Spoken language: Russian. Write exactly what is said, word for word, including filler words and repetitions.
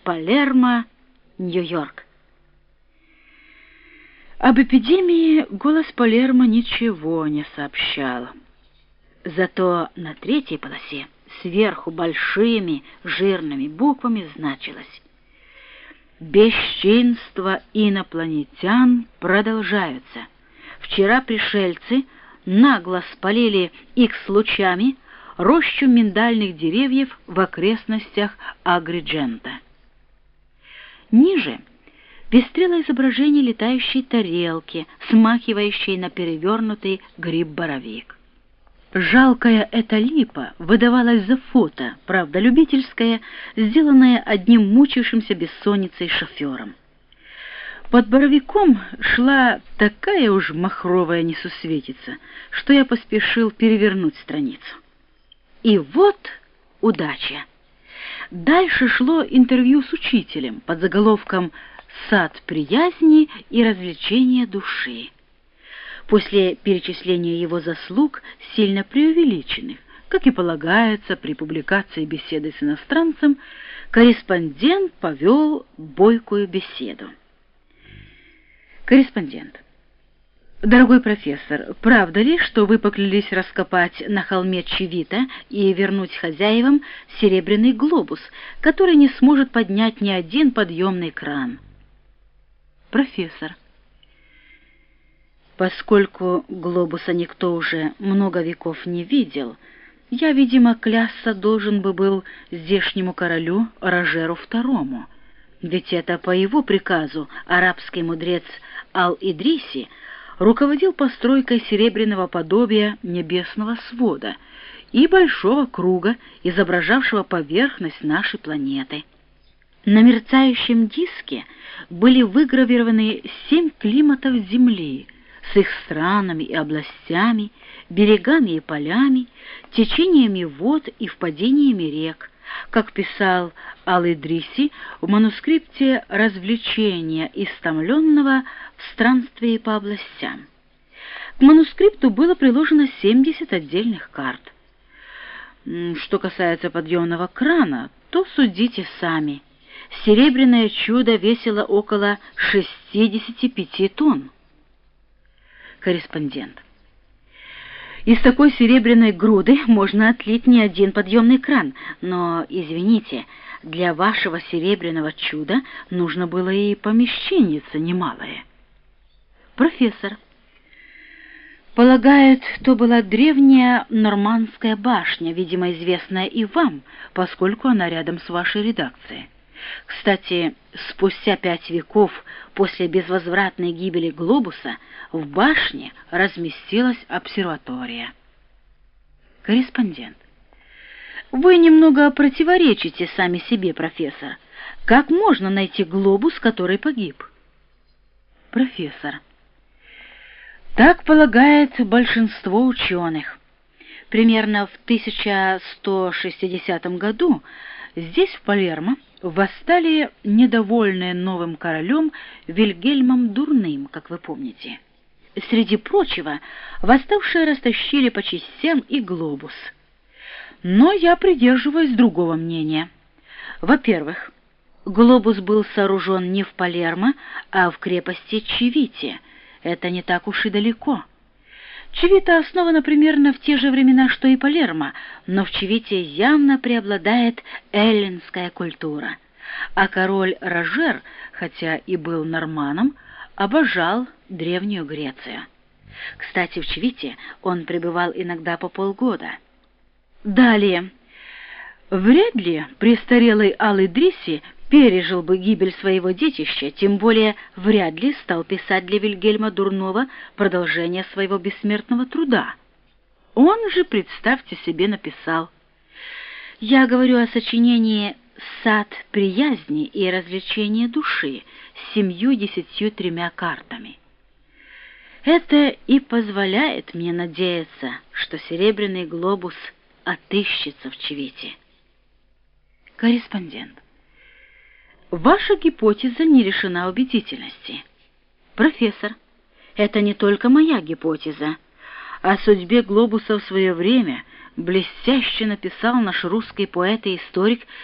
Палермо, Нью-Йорк. Об эпидемии «Голос Палермо» ничего не сообщал. Зато на третьей полосе сверху большими жирными буквами значилось: «Бесчинства инопланетян продолжаются. Вчера пришельцы нагло спалили икс лучами рощу миндальных деревьев в окрестностях Агриджента». Ниже пестрело изображение летающей тарелки, смахивающей на перевернутый гриб-боровик. Жалкая эта липа выдавалась за фото, правда любительское, сделанное одним мучившимся бессонницей шофером. Под боровиком шла такая уж махровая несусветица, что я поспешил перевернуть страницу. И вот удача! Дальше шло интервью с учителем под заголовком «Сад приязни и развлечения души». После перечисления его заслуг, сильно преувеличенных, как и полагается при публикации беседы с иностранцем, корреспондент повел бойкую беседу. Корреспондент. Дорогой профессор, правда ли, что вы поклялись раскопать на холме Чивита и вернуть хозяевам серебряный глобус, который не сможет поднять ни один подъемный кран? Профессор. Поскольку глобуса никто уже много веков не видел, я, видимо, клясться должен бы был здешнему королю Рожеру второму, ведь это по его приказу арабский мудрец Ал-Идриси руководил постройкой серебряного подобия небесного свода и большого круга, изображавшего поверхность нашей планеты. На мерцающем диске были выгравированы семь климатов Земли с их странами и областями, берегами и полями, течениями вод и впадениями рек, как писал Ал-Идриси в манускрипте «Развлечения истомленного в странстве по областям». К манускрипту было приложено семьдесят отдельных карт. Что касается подъемного крана, то судите сами. Серебряное чудо весило около шестидесяти пяти тонн. Корреспондент. Из такой серебряной груды можно отлить не один подъемный кран, но, извините, для вашего серебряного чуда нужно было и помещенница немалое. Профессор. Полагают, то была древняя нормандская башня, видимо, известная и вам, поскольку она рядом с вашей редакцией. Кстати, спустя пять веков после безвозвратной гибели глобуса в башне разместилась обсерватория. Корреспондент. Вы немного противоречите сами себе, профессор. Как можно найти глобус, который погиб? Профессор. Так полагает большинство ученых. Примерно в тысяча сто шестидесятом году здесь, в Палермо, восстали недовольные новым королем Вильгельмом Дурным, как вы помните. Среди прочего, восставшие растащили по частям и глобус. Но я придерживаюсь другого мнения. Во-первых, глобус был сооружен не в Палермо, а в крепости Чивите. Это не так уж и далеко. Чивита основана примерно в те же времена, что и Палермо, но в Чивите явно преобладает эллинская культура, а король Рожер, хотя и был норманом, обожал Древнюю Грецию. Кстати, в Чивите он пребывал иногда по полгода. Далее. Вряд ли престарелый Ал-Идриси пережил бы гибель своего детища, тем более вряд ли стал писать для Вильгельма Дурного продолжение своего бессмертного труда. Он же, представьте себе, написал. Я говорю о сочинении «Сад приязни и развлечения души» с семью-десятью тремя картами. Это и позволяет мне надеяться, что серебряный глобус отыщется в Чивите. Корреспондент. Ваша гипотеза не лишена убедительности. Профессор, это не только моя гипотеза. О судьбе глобуса в свое время блестяще написал наш русский поэт и историк